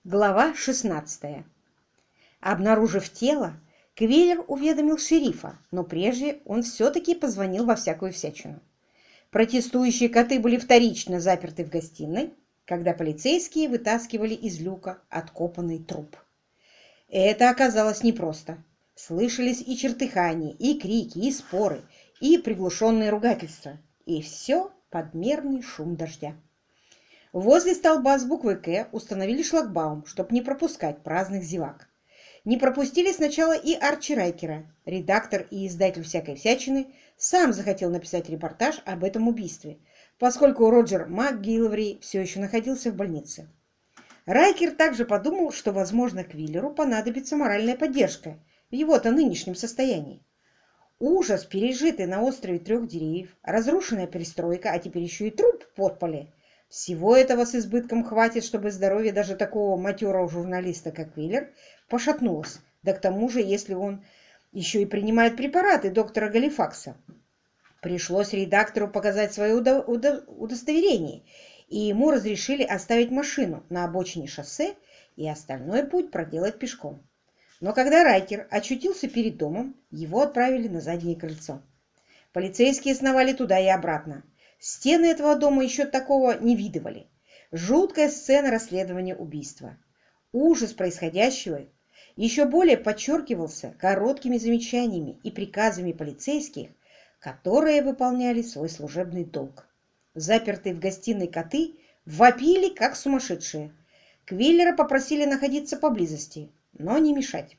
Глава 16. Обнаружив тело, Квиллер уведомил шерифа, но прежде он все-таки позвонил во всякую всячину. Протестующие коты были вторично заперты в гостиной, когда полицейские вытаскивали из люка откопанный труп. Это оказалось непросто. Слышались и чертыхания, и крики, и споры, и приглушенные ругательства, и все под мерный шум дождя. Возле столба с буквой «К» установили шлагбаум, чтобы не пропускать праздных зевак. Не пропустили сначала и Арчи Райкера. Редактор и издатель всякой всячины сам захотел написать репортаж об этом убийстве, поскольку Роджер МакГилливрей все еще находился в больнице. Райкер также подумал, что, возможно, Квиллеру понадобится моральная поддержка в его-то нынешнем состоянии. Ужас, пережитый на острове Трех Деревьев, разрушенная пристройка, а теперь еще и труп в подполе. Всего этого с избытком хватит, чтобы здоровье даже такого матерого журналиста, как Квиллер, пошатнулось. Да к тому же, если он еще и принимает препараты доктора Галифакса. Пришлось редактору показать свое удостоверение, и ему разрешили оставить машину на обочине шоссе и остальной путь проделать пешком. Но когда Райкер очутился перед домом, его отправили на заднее крыльцо. Полицейские сновали туда и обратно. Стены этого дома еще такого не видывали. Жуткая сцена расследования убийства. Ужас происходящего еще более подчеркивался короткими замечаниями и приказами полицейских, которые выполняли свой служебный долг. Запертые в гостиной коты вопили, как сумасшедшие. Квиллера попросили находиться поблизости, но не мешать.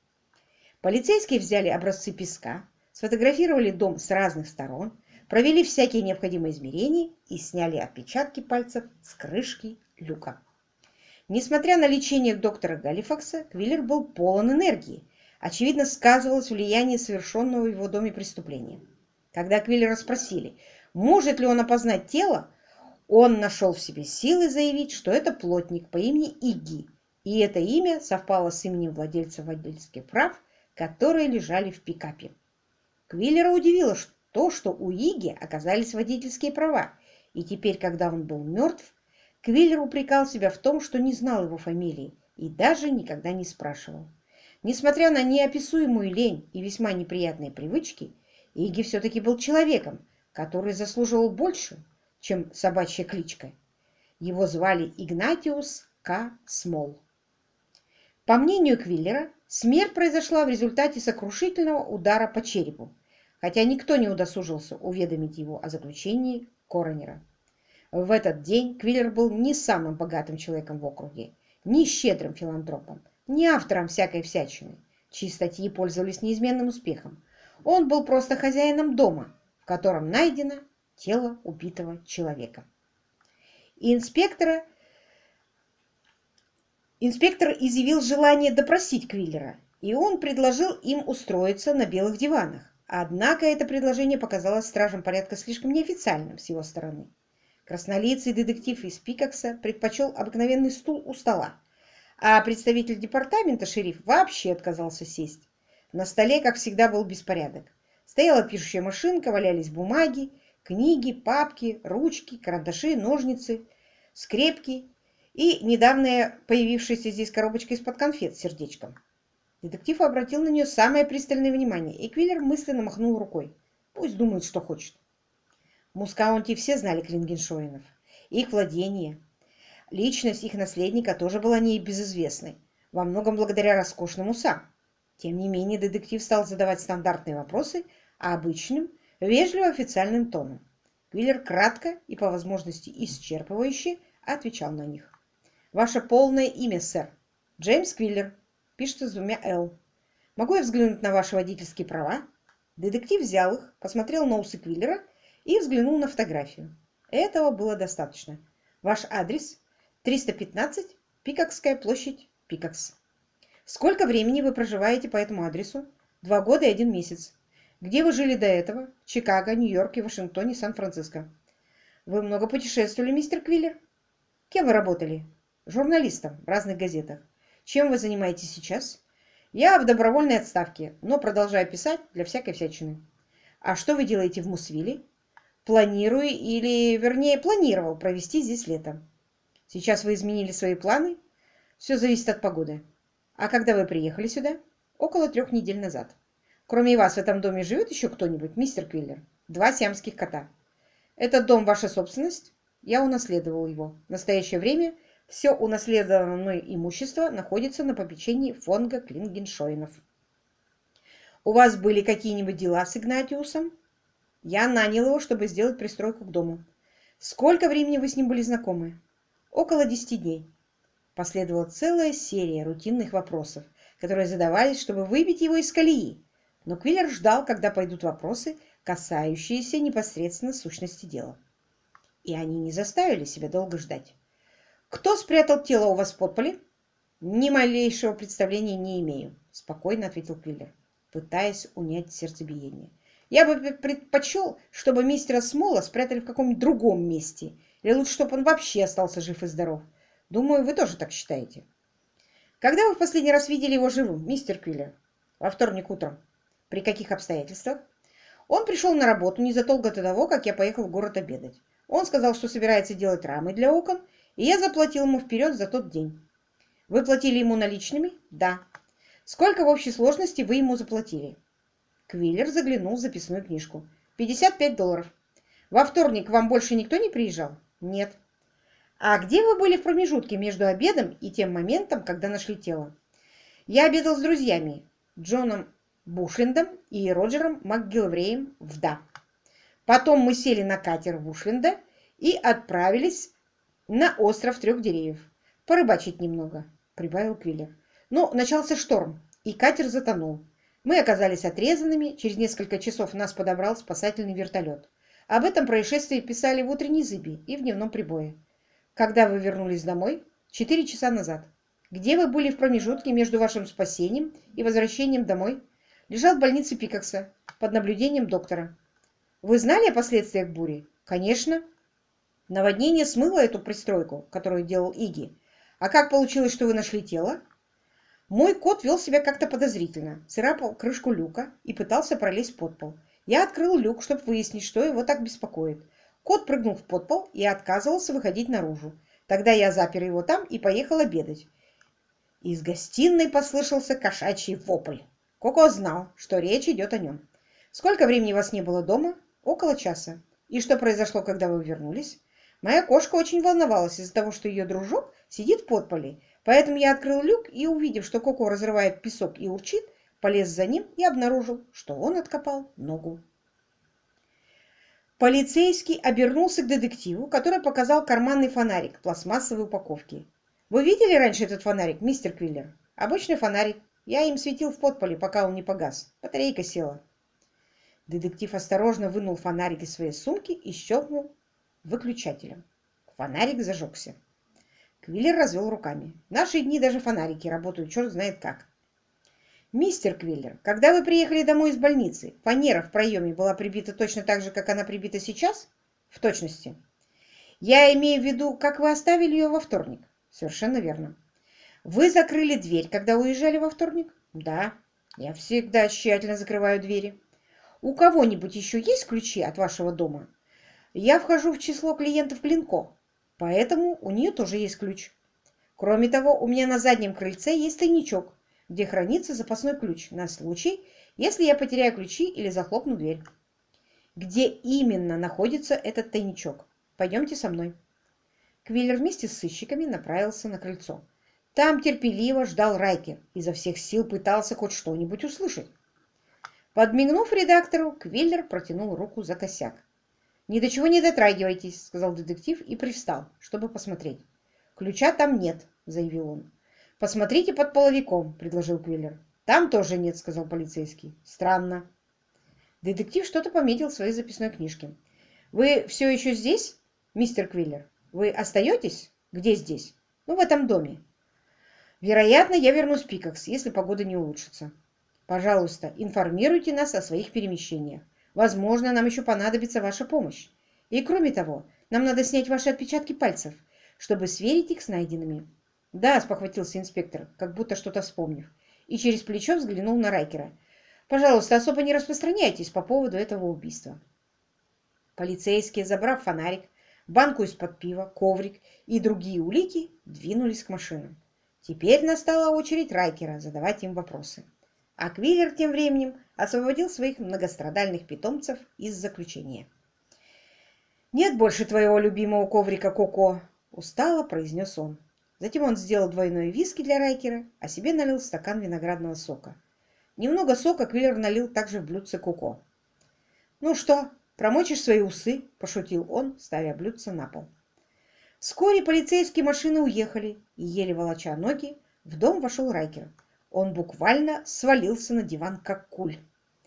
Полицейские взяли образцы песка, сфотографировали дом с разных сторон, провели всякие необходимые измерения и сняли отпечатки пальцев с крышки люка. Несмотря на лечение доктора Галифакса, Квиллер был полон энергии. Очевидно, сказывалось влияние совершенного в его доме преступления. Когда Квиллера спросили, может ли он опознать тело, он нашел в себе силы заявить, что это плотник по имени Игги, и это имя совпало с именем владельца водительских прав, которые лежали в пикапе. Квиллера удивило то, что у Игги оказались водительские права, и теперь, когда он был мертв, Квиллер упрекал себя в том, что не знал его фамилии и даже никогда не спрашивал. Несмотря на неописуемую лень и весьма неприятные привычки, Игги все-таки был человеком, который заслуживал больше, чем собачья кличка. Его звали Игнатиус К. Смол. По мнению Квиллера, смерть произошла в результате сокрушительного удара по черепу, хотя никто не удосужился уведомить его о заключении коронера. В этот день Квиллер был не самым богатым человеком в округе, ни щедрым филантропом, ни автором всякой всячины, чьи статьи пользовались неизменным успехом. Он был просто хозяином дома, в котором найдено тело убитого человека. Инспектор изъявил желание допросить Квиллера, и он предложил им устроиться на белых диванах. Однако это предложение показалось стражам порядка слишком неофициальным с его стороны. Краснолицый детектив из Пикакса предпочел обыкновенный стул у стола, а представитель департамента, шериф, вообще отказался сесть. На столе, как всегда, был беспорядок. Стояла пишущая машинка, валялись бумаги, книги, папки, ручки, карандаши, ножницы, скрепки и недавно появившаяся здесь коробочка из-под конфет с сердечком. Детектив обратил на нее самое пристальное внимание, и Квиллер мысленно махнул рукой. Пусть думает, что хочет. В Мускаунте все знали Клингеншоинов, их владения. Личность их наследника тоже была небезызвестной, во многом благодаря роскошным усам. Тем не менее, детектив стал задавать стандартные вопросы обычным, вежливо-официальным тоном. Квиллер кратко и, по возможности, исчерпывающе отвечал на них. «Ваше полное имя, сэр?» «Джеймс Квиллер. Пишется с двумя «Л». Могу я взглянуть на ваши водительские права?» Детектив взял их, посмотрел на усы Квиллера и взглянул на фотографию. Этого было достаточно. «Ваш адрес? 315, Пикакская площадь, Пикакс». «Сколько времени вы проживаете по этому адресу?» 2 года и 1 месяц. «Где вы жили до этого?» «В Чикаго, Нью-Йорке, Вашингтоне, Сан-Франциско». «Вы много путешествовали, мистер Квиллер?» «Кем вы работали?» «Журналистом в разных газетах». «Чем вы занимаетесь сейчас?» «Я в добровольной отставке, но продолжаю писать для всякой всячины». «А что вы делаете в Мусвилле?» «Планирую, или, вернее, планировал провести здесь лето». «Сейчас вы изменили свои планы?» Все зависит от погоды. А когда вы приехали сюда? Около 3 недель назад. Кроме вас в этом доме живет еще кто-нибудь, мистер Квиллер? 2 сиамских кота. Этот дом ваша собственность? Я унаследовал его. В настоящее время все унаследованное мной имущество находится на попечении фонда Клингеншоинов. У вас были какие-нибудь дела с Игнатиусом? Я нанял его, чтобы сделать пристройку к дому. Сколько времени вы с ним были знакомы? Около 10 дней. Последовала целая серия рутинных вопросов, которые задавались, чтобы выбить его из колеи. Но Квиллер ждал, когда пойдут вопросы, касающиеся непосредственно сущности дела. И они не заставили себя долго ждать. «Кто спрятал тело у вас в подполе?» «Ни малейшего представления не имею», — спокойно ответил Квиллер, пытаясь унять сердцебиение. «Я бы предпочел, чтобы мистера Смола спрятали в каком-нибудь другом месте, или лучше, чтобы он вообще остался жив и здоров. Думаю, вы тоже так считаете». «Когда вы в последний раз видели его живым, мистер Квиллер?» «Во вторник утром». «При каких обстоятельствах?» «Он пришел на работу незадолго до того, как я поехал в город обедать. Он сказал, что собирается делать рамы для окон, и я заплатил ему вперед за тот день». «Вы платили ему наличными?» «Да». «Сколько в общей сложности вы ему заплатили?» Квиллер заглянул в записную книжку. $55. «Во вторник к вам больше никто не приезжал?» «Нет». «А где вы были в промежутке между обедом и тем моментом, когда нашли тело?» «Я обедал с друзьями, Джоном Бушлендом и Роджером МакГилвреем в Да. Потом мы сели на катер Бушленда и отправились на остров 3 деревьев. Порыбачить немного», — прибавил Квиллер. «Но начался шторм, и катер затонул. Мы оказались отрезанными, через несколько часов нас подобрал спасательный вертолет. Об этом происшествии писали в утренней зыби и в дневном прибое. Когда вы вернулись домой? 4 часа назад. Где вы были в промежутке между вашим спасением и возвращением домой?» «Лежал в больнице Пикакса под наблюдением доктора». «Вы знали о последствиях бури?» «Конечно. Наводнение смыло эту пристройку, которую делал Иги. А как получилось, что вы нашли тело?» «Мой кот вел себя как-то подозрительно, царапал крышку люка и пытался пролезть в подпол. Я открыл люк, чтобы выяснить, что его так беспокоит. Кот прыгнул в подпол и отказывался выходить наружу. Тогда я запер его там и поехал обедать. Из гостиной послышался кошачий вопль. Коко знал, что речь идет о нем. Сколько времени вас не было дома? Около часа. И что произошло, когда вы вернулись? Моя кошка очень волновалась из-за того, что ее дружок сидит в подполе, поэтому я открыл люк и, увидев, что Коко разрывает песок и урчит, полез за ним и обнаружил, что он откопал ногу. Полицейский обернулся к детективу, который показал карманный фонарик в пластмассовой упаковке. «Вы видели раньше этот фонарик, мистер Квиллер?» «Обычный фонарик. Я им светил в подполе, пока он не погас. Батарейка села». Детектив осторожно вынул фонарик из своей сумки и щелкнул выключателем. Фонарик зажегся. Квиллер развел руками. «В наши дни даже фонарики работают черт знает как». «Мистер Квиллер, когда вы приехали домой из больницы, фанера в проеме была прибита точно так же, как она прибита сейчас?» «В точности». «Я имею в виду, как вы оставили ее во вторник?» «Совершенно верно». «Вы закрыли дверь, когда уезжали во вторник?» «Да, я всегда тщательно закрываю двери». «У кого-нибудь еще есть ключи от вашего дома?» «Я вхожу в число клиентов Клинко, поэтому у нее тоже есть ключ. Кроме того, у меня на заднем крыльце есть тайничок, где хранится запасной ключ на случай, если я потеряю ключи или захлопну дверь». «Где именно находится этот тайничок? Пойдемте со мной». Квиллер вместе с сыщиками направился на крыльцо. Там терпеливо ждал Райкер, изо всех сил пытался хоть что-нибудь услышать. Подмигнув редактору, Квиллер протянул руку за косяк. «Ни до чего не дотрагивайтесь», — сказал детектив и привстал, чтобы посмотреть. «Ключа там нет», — заявил он. «Посмотрите под половиком», — предложил Квиллер. «Там тоже нет», — сказал полицейский. «Странно». Детектив что-то пометил в своей записной книжке. «Вы все еще здесь, мистер Квиллер? Вы остаетесь? Где здесь? Ну, в этом доме». «Вероятно, я вернусь в Пикакс, если погода не улучшится». «Пожалуйста, информируйте нас о своих перемещениях. Возможно, нам еще понадобится ваша помощь. И кроме того, нам надо снять ваши отпечатки пальцев, чтобы сверить их с найденными». «Да», — спохватился инспектор, как будто что-то вспомнив, и через плечо взглянул на Райкера. «Пожалуйста, особо не распространяйтесь по поводу этого убийства». Полицейские, забрав фонарик, банку из-под пива, коврик и другие улики, двинулись к машинам. Теперь настала очередь Райкера задавать им вопросы. А Квиллер тем временем освободил своих многострадальных питомцев из заключения. «Нет больше твоего любимого коврика, Коко!» – устало произнес он. Затем он сделал двойной виски для Райкера, а себе налил стакан виноградного сока. Немного сока Квиллер налил также в блюдце Коко. «Ну что, промочишь свои усы?» – пошутил он, ставя блюдце на пол. Вскоре полицейские машины уехали, и, еле волоча ноги, в дом вошел Райкер. Он буквально свалился на диван, как куль.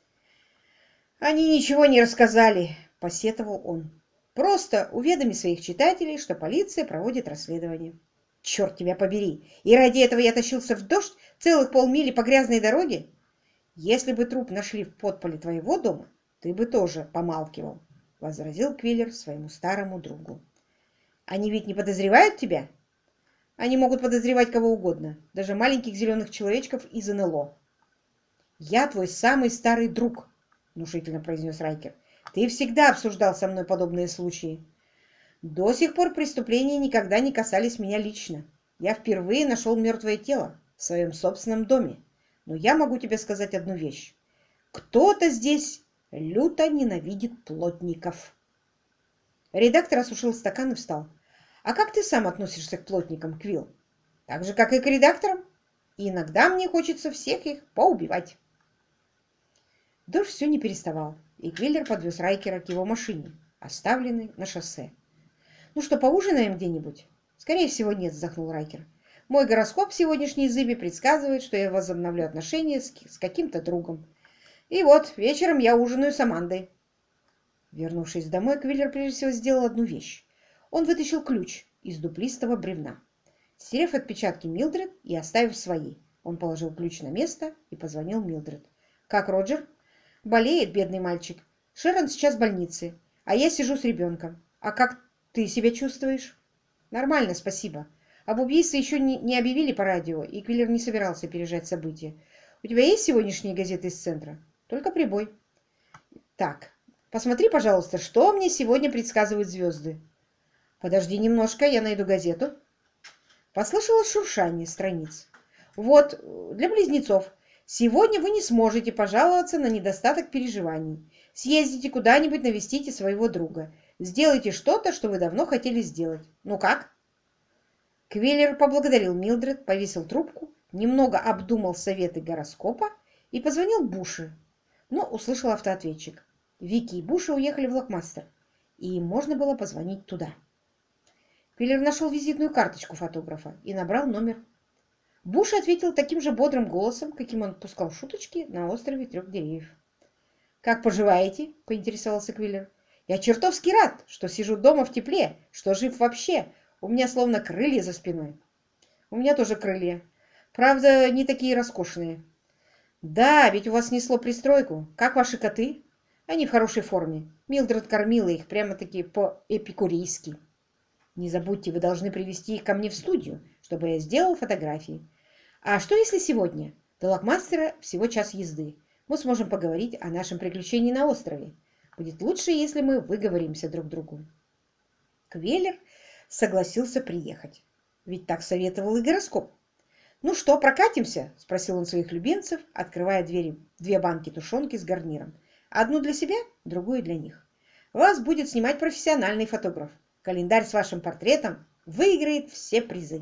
«Они ничего не рассказали», – посетовал он. «Просто уведоми своих читателей, что полиция проводит расследование». «Черт тебя побери! И ради этого я тащился в дождь целых полмили по грязной дороге? Если бы труп нашли в подполе твоего дома, ты бы тоже помалкивал», – возразил Квиллер своему старому другу. «Они ведь не подозревают тебя?» «Они могут подозревать кого угодно, даже маленьких зеленых человечков из НЛО». «Я твой самый старый друг», – внушительно произнес Райкер. «Ты всегда обсуждал со мной подобные случаи. До сих пор преступления никогда не касались меня лично. Я впервые нашел мертвое тело в своем собственном доме. Но я могу тебе сказать одну вещь. Кто-то здесь люто ненавидит плотников». Редактор осушил стакан и встал. «А как ты сам относишься к плотникам, Квилл?» «Так же, как и к редакторам. И иногда мне хочется всех их поубивать». Дождь все не переставал, и Квиллер подвез Райкера к его машине, оставленной на шоссе. «Ну что, поужинаем где-нибудь?» «Скорее всего, нет», — вздохнул Райкер. «Мой гороскоп сегодняшней зыби предсказывает, что я возобновлю отношения с каким-то другом. И вот, вечером я ужинаю с Амандой». Вернувшись домой, Квиллер прежде всего сделал одну вещь. Он вытащил ключ из дуплистого бревна. Стерев отпечатки Милдред и оставив свои, он положил ключ на место и позвонил Милдред. «Как Роджер?» «Болеет, бедный мальчик. Шерон сейчас в больнице, а я сижу с ребенком. А как ты себя чувствуешь?» «Нормально, спасибо. Об убийстве еще не объявили по радио, и Квиллер не собирался опережать события. У тебя есть сегодняшние газеты из центра?» «Только прибой». «Так, посмотри, пожалуйста, что мне сегодня предсказывают звезды». «Подожди немножко, я найду газету». Послышалось шуршание страниц. «Вот, для близнецов. Сегодня вы не сможете пожаловаться на недостаток переживаний. Съездите куда-нибудь, навестите своего друга. Сделайте что-то, что вы давно хотели сделать. Ну как?» Квиллер поблагодарил Милдред, повесил трубку, немного обдумал советы гороскопа и позвонил Буше, но услышал автоответчик. Вики и Буша уехали в Локмастер, и им можно было позвонить туда. Квиллер нашел визитную карточку фотографа и набрал номер. Буш ответил таким же бодрым голосом, каким он пускал шуточки на острове 3 деревьев. «Как поживаете?» – поинтересовался Квиллер. «Я чертовски рад, что сижу дома в тепле, что жив вообще. У меня словно крылья за спиной». «У меня тоже крылья. Правда, не такие роскошные». «Да, ведь у вас снесло пристройку. Как ваши коты?» «Они в хорошей форме. Милдред кормила их прямо-таки по-эпикурейски». «Не забудьте, вы должны привезти их ко мне в студию, чтобы я сделал фотографии. А что если сегодня? До Локмастера всего час езды. Мы сможем поговорить о нашем приключении на острове. Будет лучше, если мы выговоримся друг другу». Квиллер согласился приехать. Ведь так советовал и гороскоп. «Ну что, прокатимся?» – спросил он своих любимцев, открывая две банки тушенки с гарниром. «Одну для себя, другую для них. Вас будет снимать профессиональный фотограф. Календарь с вашим портретом выиграет все призы».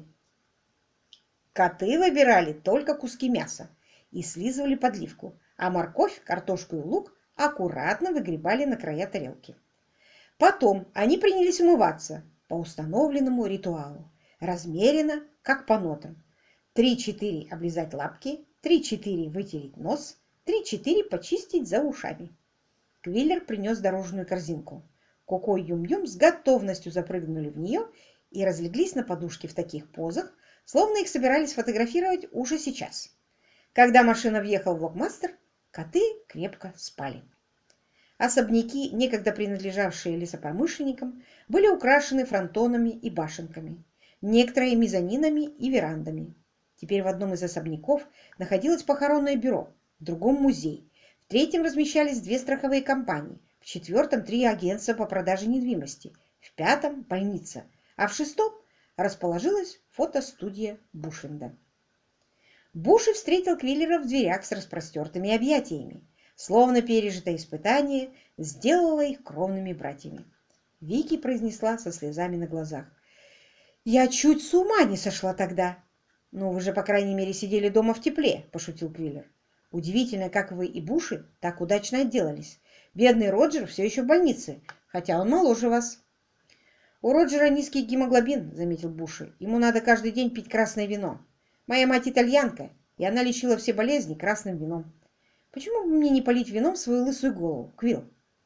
Коты выбирали только куски мяса и слизывали подливку, а морковь, картошку и лук аккуратно выгребали на края тарелки. Потом они принялись умываться по установленному ритуалу, размеренно, как по нотам. 3-4 облизать лапки, 3-4 вытереть нос, 3-4 почистить за ушами. Квиллер принес дорожную корзинку. Коко и Юм-Юм с готовностью запрыгнули в нее и разлеглись на подушке в таких позах, словно их собирались фотографировать уже сейчас. Когда машина въехала в Локмастер, коты крепко спали. Особняки, некогда принадлежавшие лесопромышленникам, были украшены фронтонами и башенками, некоторые мезонинами и верандами. Теперь в одном из особняков находилось похоронное бюро, в другом музей, в третьем размещались 2 страховые компании, в 4-м 3 агентства по продаже недвижимости, в 5-м больница, а в 6-м расположилась фотостудия Бушинда. Буши встретил Квиллера в дверях с распростертыми объятиями. Словно пережитое испытание сделало их кровными братьями. Вики произнесла со слезами на глазах: «Я чуть с ума не сошла тогда!» «Ну, вы же, по крайней мере, сидели дома в тепле», – пошутил Квиллер. «Удивительно, как вы и Буши так удачно отделались. Бедный Роджер все еще в больнице, хотя он моложе вас». «У Роджера низкий гемоглобин», – заметил Буши. «Ему надо каждый день пить красное вино. Моя мать итальянка, и она лечила все болезни красным вином. Почему бы мне не полить вином свою лысую голову, Квилл?»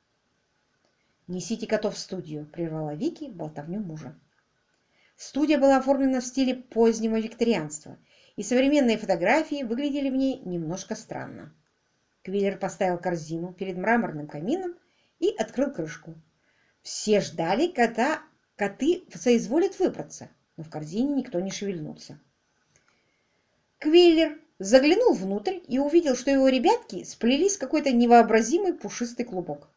«Несите котов в студию», – прервала Вики болтовню мужа. Студия была оформлена в стиле позднего викторианства, и современные фотографии выглядели в ней немножко странно. Квиллер поставил корзину перед мраморным камином и открыл крышку. Все ждали, когда коты соизволят выбраться, но в корзине никто не шевельнулся. Квиллер заглянул внутрь и увидел, что его ребятки сплелись в какой-то невообразимый пушистый клубок.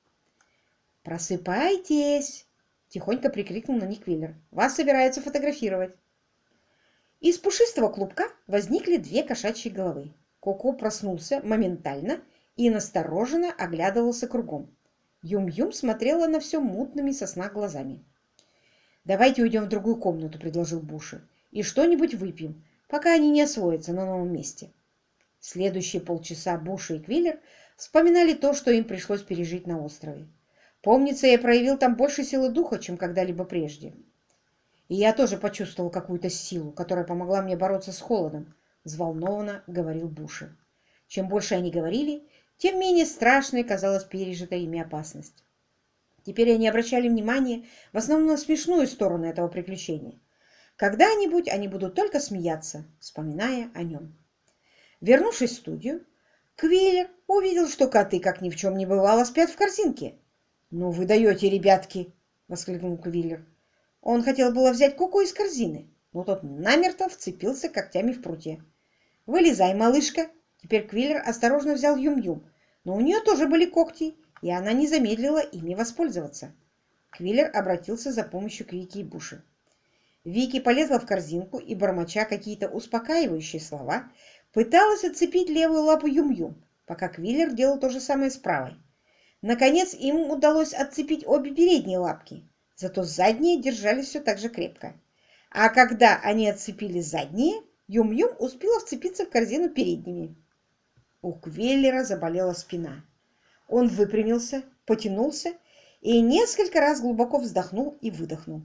«Просыпайтесь!» — тихонько прикрикнул на них Квиллер. «Вас собираются фотографировать!» Из пушистого клубка возникли две кошачьи головы. Коко проснулся моментально и настороженно оглядывался кругом. Юм-Юм смотрела на все мутными со сна глазами. «Давайте уйдем в другую комнату», — предложил Буши, «и что-нибудь выпьем, пока они не освоятся на новом месте». Следующие полчаса Буши и Квиллер вспоминали то, что им пришлось пережить на острове. «Помнится, я проявил там больше силы духа, чем когда-либо прежде. И я тоже почувствовал какую-то силу, которая помогла мне бороться с холодом», — взволнованно говорил Буши. Чем больше они говорили, тем менее страшной казалась пережитая ими опасность. Теперь они обращали внимание в основном на смешную сторону этого приключения. Когда-нибудь они будут только смеяться, вспоминая о нем. Вернувшись в студию, Квиллер увидел, что коты, как ни в чем не бывало, спят в корзинке. «Ну вы даете, ребятки!» — воскликнул Квиллер. Он хотел было взять Коко из корзины, но тот намертво вцепился когтями в прутья. «Вылезай, малышка!» Теперь Квиллер осторожно взял Юм-Юм, но у нее тоже были когти, и она не замедлила ими воспользоваться. Квиллер обратился за помощью к Вики и Буши. Вики полезла в корзинку и, бормоча какие-то успокаивающие слова, пыталась отцепить левую лапу Юм-Юм, пока Квиллер делал то же самое с правой. Наконец им удалось отцепить обе передние лапки, зато задние держались все так же крепко. А когда они отцепили задние, Юм-Юм успела вцепиться в корзину передними. У Квиллера заболела спина. Он выпрямился, потянулся и несколько раз глубоко вздохнул и выдохнул.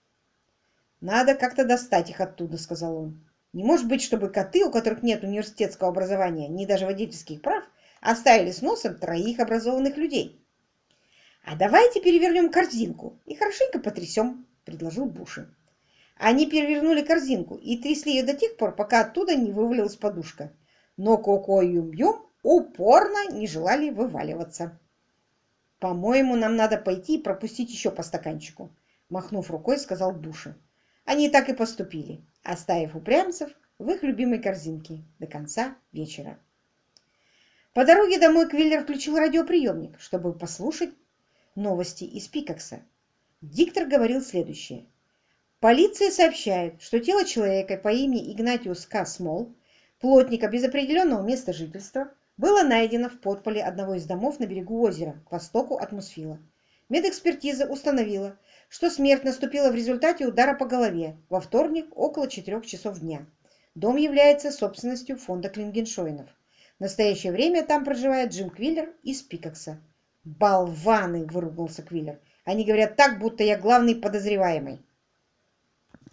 «Надо как-то достать их оттуда», — сказал он. «Не может быть, чтобы коты, у которых нет университетского образования, ни даже водительских прав, оставили с носом троих образованных людей». «А давайте перевернем корзинку и хорошенько потрясем», — предложил Буши. Они перевернули корзинку и трясли ее до тех пор, пока оттуда не вывалилась подушка. Но Коко и Юм-Юм упорно не желали вываливаться. «По-моему, нам надо пойти и пропустить еще по стаканчику», — махнув рукой, сказал Буши. Они так и поступили, оставив упрямцев в их любимой корзинке до конца вечера. По дороге домой Квиллер включил радиоприемник, чтобы послушать новости из Пикакса. Диктор говорил следующее. Полиция сообщает, что тело человека по имени Игнатиус К. Смол, плотника без определенного места жительства, было найдено в подполе одного из домов на берегу озера, к востоку от Мусфила. Медэкспертиза установила, что смерть наступила в результате удара по голове во вторник около 4 часов дня. Дом является собственностью фонда Клингеншоинов. В настоящее время там проживает Джим Квиллер из Пикакса. «Болваны!» – выругался Квиллер. «Они говорят так, будто я главный подозреваемый».